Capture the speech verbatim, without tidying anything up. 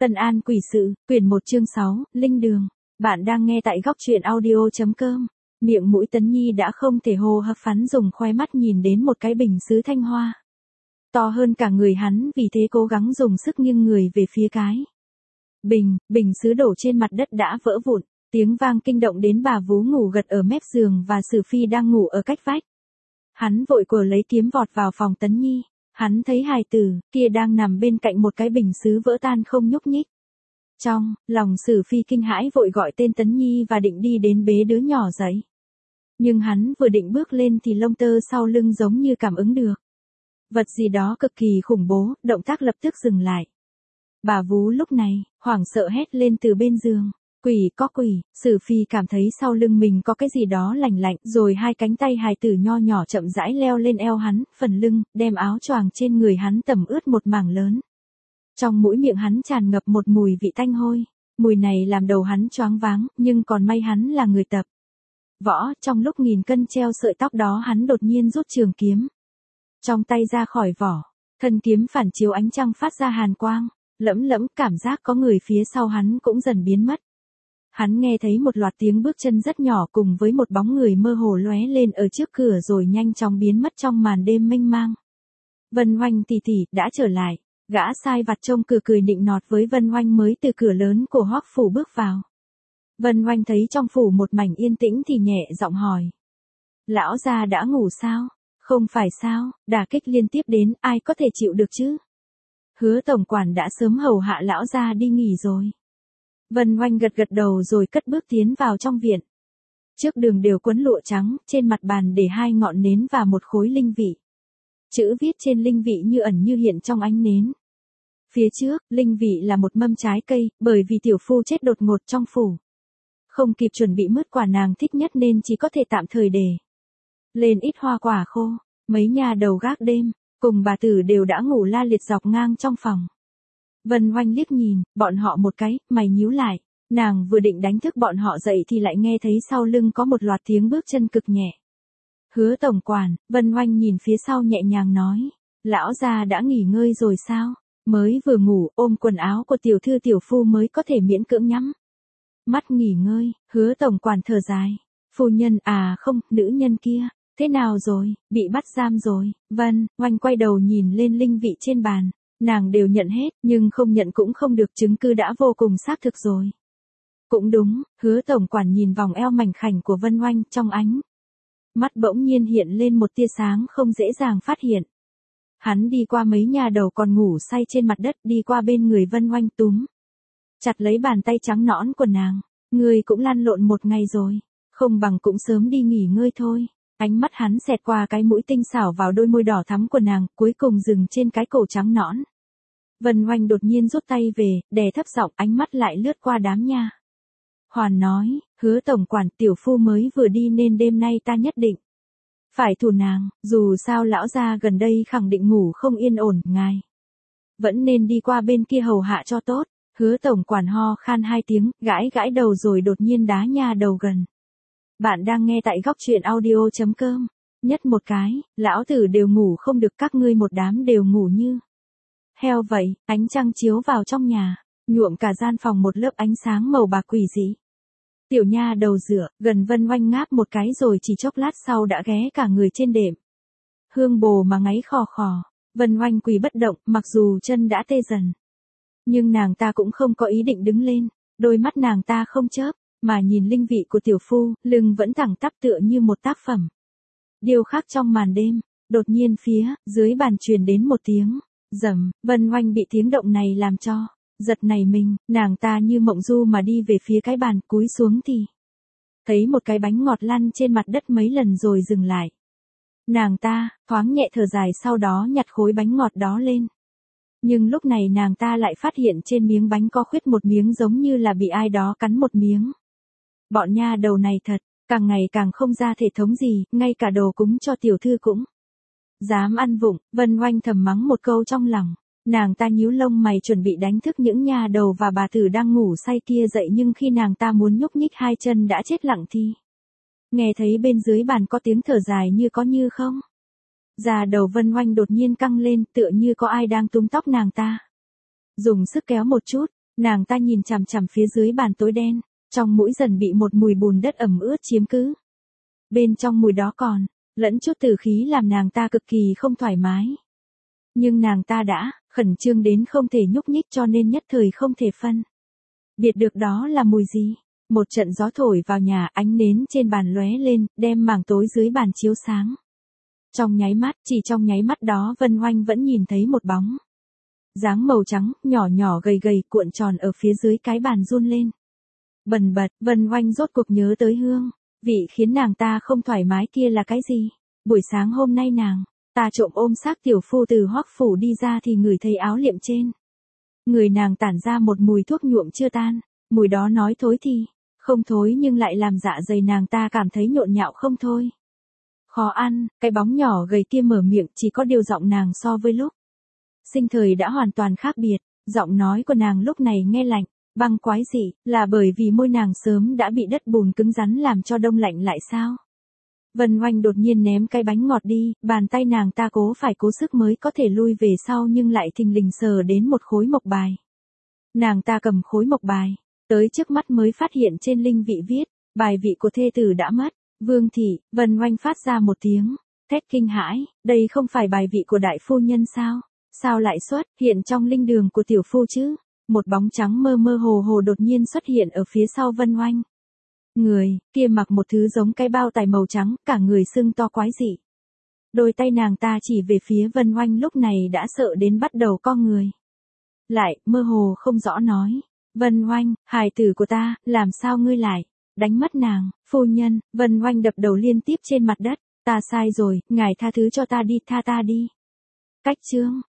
Tân An quỷ sự, quyển một chương sáu, Linh Đường. Bạn đang nghe tại góc truyện audio.com. Miệng mũi Tấn Nhi đã không thể hô hấp, hắn dùng khoe mắt nhìn đến một cái bình sứ thanh hoa. To hơn cả người hắn, vì thế cố gắng dùng sức nghiêng người về phía cái bình, bình sứ đổ trên mặt đất đã vỡ vụn, tiếng vang kinh động đến bà vú ngủ gật ở mép giường và Sử Phi đang ngủ ở cách vách. Hắn vội quờ lấy kiếm vọt vào phòng Tấn Nhi. Hắn thấy hài tử kia đang nằm bên cạnh một cái bình sứ vỡ tan không nhúc nhích. Trong lòng Sử Phi kinh hãi vội gọi tên Tấn Nhi và định đi đến bế đứa nhỏ dậy. Nhưng hắn vừa định bước lên thì lông tơ sau lưng giống như cảm ứng được vật gì đó cực kỳ khủng bố, động tác lập tức dừng lại. Bà vú lúc này hoảng sợ hét lên từ bên giường. Quỷ, có quỷ. Sử Phi cảm thấy sau lưng mình có cái gì đó lạnh lạnh, rồi hai cánh tay hài tử nho nhỏ chậm rãi leo lên eo hắn, phần lưng, đem áo choàng trên người hắn tẩm ướt một mảng lớn. Trong mũi miệng hắn tràn ngập một mùi vị tanh hôi, mùi này làm đầu hắn choáng váng, nhưng còn may hắn là người tập võ, trong lúc nghìn cân treo sợi tóc đó hắn đột nhiên rút trường kiếm trong tay ra khỏi vỏ, thân kiếm phản chiếu ánh trăng phát ra hàn quang, lẫm lẫm, cảm giác có người phía sau hắn cũng dần biến mất. Hắn nghe thấy một loạt tiếng bước chân rất nhỏ cùng với một bóng người mơ hồ lóe lên ở trước cửa rồi nhanh chóng biến mất trong màn đêm mênh mang. Vân Oanh tỷ tỷ đã trở lại. Gã sai vặt trông cửa cười nịnh nọt với Vân Oanh mới từ cửa lớn của Hoắc phủ bước vào. Vân Oanh thấy trong phủ một mảnh yên tĩnh thì nhẹ giọng hỏi: "Lão gia đã ngủ sao?" "Không phải sao, đả kích liên tiếp đến, ai có thể chịu được chứ? Hứa tổng quản đã sớm hầu hạ lão gia đi nghỉ rồi." Vân Oanh gật gật đầu rồi cất bước tiến vào trong viện. Trước đường đều quấn lụa trắng, trên mặt bàn để hai ngọn nến và một khối linh vị. Chữ viết trên linh vị như ẩn như hiện trong ánh nến. Phía trước, linh vị là một mâm trái cây, bởi vì tiểu phu chết đột ngột trong phủ. Không kịp chuẩn bị mứt quả nàng thích nhất nên chỉ có thể tạm thời để lên ít hoa quả khô. Mấy nhà đầu gác đêm, cùng bà tử đều đã ngủ la liệt dọc ngang trong phòng. Vân Oanh liếc nhìn, bọn họ một cái, mày nhíu lại. Nàng vừa định đánh thức bọn họ dậy thì lại nghe thấy sau lưng có một loạt tiếng bước chân cực nhẹ. Hứa tổng quản. Vân Oanh nhìn phía sau nhẹ nhàng nói: "Lão gia đã nghỉ ngơi rồi sao?" Mới vừa ngủ, ôm quần áo của tiểu thư tiểu phu mới có thể miễn cưỡng nhắm mắt nghỉ ngơi. Hứa tổng quản thở dài: "Phu nhân à không, nữ nhân kia, thế nào rồi, bị bắt giam rồi?" Vân Oanh quay đầu nhìn lên linh vị trên bàn. Nàng đều nhận hết, nhưng không nhận cũng không được, chứng cứ đã vô cùng xác thực rồi. Cũng đúng. Hứa tổng quản nhìn vòng eo mảnh khảnh của Vân Oanh, trong ánh mắt bỗng nhiên hiện lên một tia sáng không dễ dàng phát hiện. Hắn đi qua mấy nhà đầu còn ngủ say trên mặt đất, đi qua bên người Vân Oanh túm chặt lấy bàn tay trắng nõn của nàng. "Ngươi cũng lăn lộn một ngày rồi, không bằng cũng sớm đi nghỉ ngơi thôi." Ánh mắt hắn xẹt qua cái mũi tinh xảo vào đôi môi đỏ thắm của nàng, cuối cùng dừng trên cái cổ trắng nõn. Vân Oanh đột nhiên rút tay về, đè thấp giọng, ánh mắt lại lướt qua đám nha hoàn nói: "Hứa tổng quản, tiểu phu mới vừa đi nên đêm nay ta nhất định phải thủ nàng, dù sao lão gia gần đây khẳng định ngủ không yên ổn, ngài vẫn nên đi qua bên kia hầu hạ cho tốt." Hứa tổng quản ho khan hai tiếng, gãi gãi đầu rồi đột nhiên đá nha đầu gần. Bạn đang nghe tại góc truyện audio.com. Nhất một cái, lão tử đều ngủ không được, các ngươi một đám đều ngủ như heo vậy. Ánh trăng chiếu vào trong nhà, nhuộm cả gian phòng một lớp ánh sáng màu bạc quỷ dị. Tiểu nha đầu dựa gần Vân Oanh ngáp một cái rồi chỉ chốc lát sau đã ghé cả người trên đệm hương bồ mà ngáy khò khò. Vân Oanh quỳ bất động, mặc dù chân đã tê dần, nhưng nàng ta cũng không có ý định đứng lên. Đôi mắt nàng ta không chớp mà nhìn linh vị của tiểu phu, lưng vẫn thẳng tắp tựa như một tác phẩm điêu khắc trong màn đêm. Đột nhiên phía dưới bàn truyền đến một tiếng rầm. Vân Oanh bị tiếng động này làm cho giật nảy mình, nàng ta như mộng du mà đi về phía cái bàn, cúi xuống thì thấy một cái bánh ngọt lăn trên mặt đất mấy lần rồi dừng lại. Nàng ta thoáng nhẹ thở dài, sau đó nhặt khối bánh ngọt đó lên. Nhưng lúc này nàng ta lại phát hiện trên miếng bánh có khuyết một miếng, giống như là bị ai đó cắn một miếng. Bọn nha đầu này thật, càng ngày càng không ra thể thống gì, ngay cả đồ cúng cho tiểu thư cũng dám ăn vụng. Vân Oanh thầm mắng một câu trong lòng. Nàng ta nhíu lông mày chuẩn bị đánh thức những nha đầu và bà tử đang ngủ say kia dậy, nhưng khi nàng ta muốn nhúc nhích hai chân đã chết lặng thì nghe thấy bên dưới bàn có tiếng thở dài như có như không. Da đầu Vân Oanh đột nhiên căng lên, tựa như có ai đang túm tóc nàng ta. Dùng sức kéo một chút, Nàng ta nhìn chằm chằm phía dưới bàn tối đen, trong mũi dần bị một mùi bùn đất ẩm ướt chiếm cứ. Bên trong mùi đó còn lẫn chút tử khí làm nàng ta cực kỳ không thoải mái. Nhưng nàng ta đã khẩn trương đến không thể nhúc nhích cho nên nhất thời không thể phân biệt được đó là mùi gì. Một trận gió thổi vào nhà, ánh nến trên bàn lóe lên, đem mảng tối dưới bàn chiếu sáng. Trong nháy mắt, chỉ trong nháy mắt đó Vân Oanh vẫn nhìn thấy một bóng dáng màu trắng, nhỏ nhỏ gầy gầy cuộn tròn ở phía dưới cái bàn run lên. Bần bật, Vân Oanh rốt cuộc nhớ tới Hương. Vị khiến nàng ta không thoải mái kia là cái gì? Buổi sáng hôm nay nàng ta trộm ôm xác tiểu phu từ Hoắc phủ đi ra thì ngửi thấy áo liệm trên người nàng tản ra một mùi thuốc nhuộm chưa tan. Mùi đó nói thối thì không thối nhưng lại làm dạ dày nàng ta cảm thấy nhộn nhạo không thôi. Khó ăn, cái bóng nhỏ gầy kia mở miệng, chỉ có điều giọng nàng so với lúc sinh thời đã hoàn toàn khác biệt. Giọng nói của nàng lúc này nghe lạnh, băng quái dị, là bởi vì môi nàng sớm đã bị đất bùn cứng rắn làm cho đông lạnh lại sao? Vân Oanh đột nhiên ném cái bánh ngọt đi, bàn tay nàng ta cố phải cố sức mới có thể lui về sau nhưng lại thình lình sờ đến một khối mộc bài. Nàng ta cầm khối mộc bài, tới trước mắt mới phát hiện trên linh vị viết, bài vị của thê tử đã mất. Vương thị. Vân Oanh phát ra một tiếng thét kinh hãi, đây không phải bài vị của đại phu nhân sao? Sao lại xuất hiện trong linh đường của tiểu phu chứ? Một bóng trắng mơ mơ hồ hồ đột nhiên xuất hiện ở phía sau Vân Oanh. Người kia mặc một thứ giống cái bao tải màu trắng, cả người sưng to quái dị. Đôi tay nàng ta chỉ về phía Vân Oanh lúc này đã sợ đến bắt đầu co người lại, mơ hồ không rõ nói. Vân Oanh, hài tử của ta, làm sao ngươi lại đánh mất nàng? Phu nhân. Vân Oanh đập đầu liên tiếp trên mặt đất. Ta sai rồi, ngài tha thứ cho ta đi, tha ta đi. Cách chương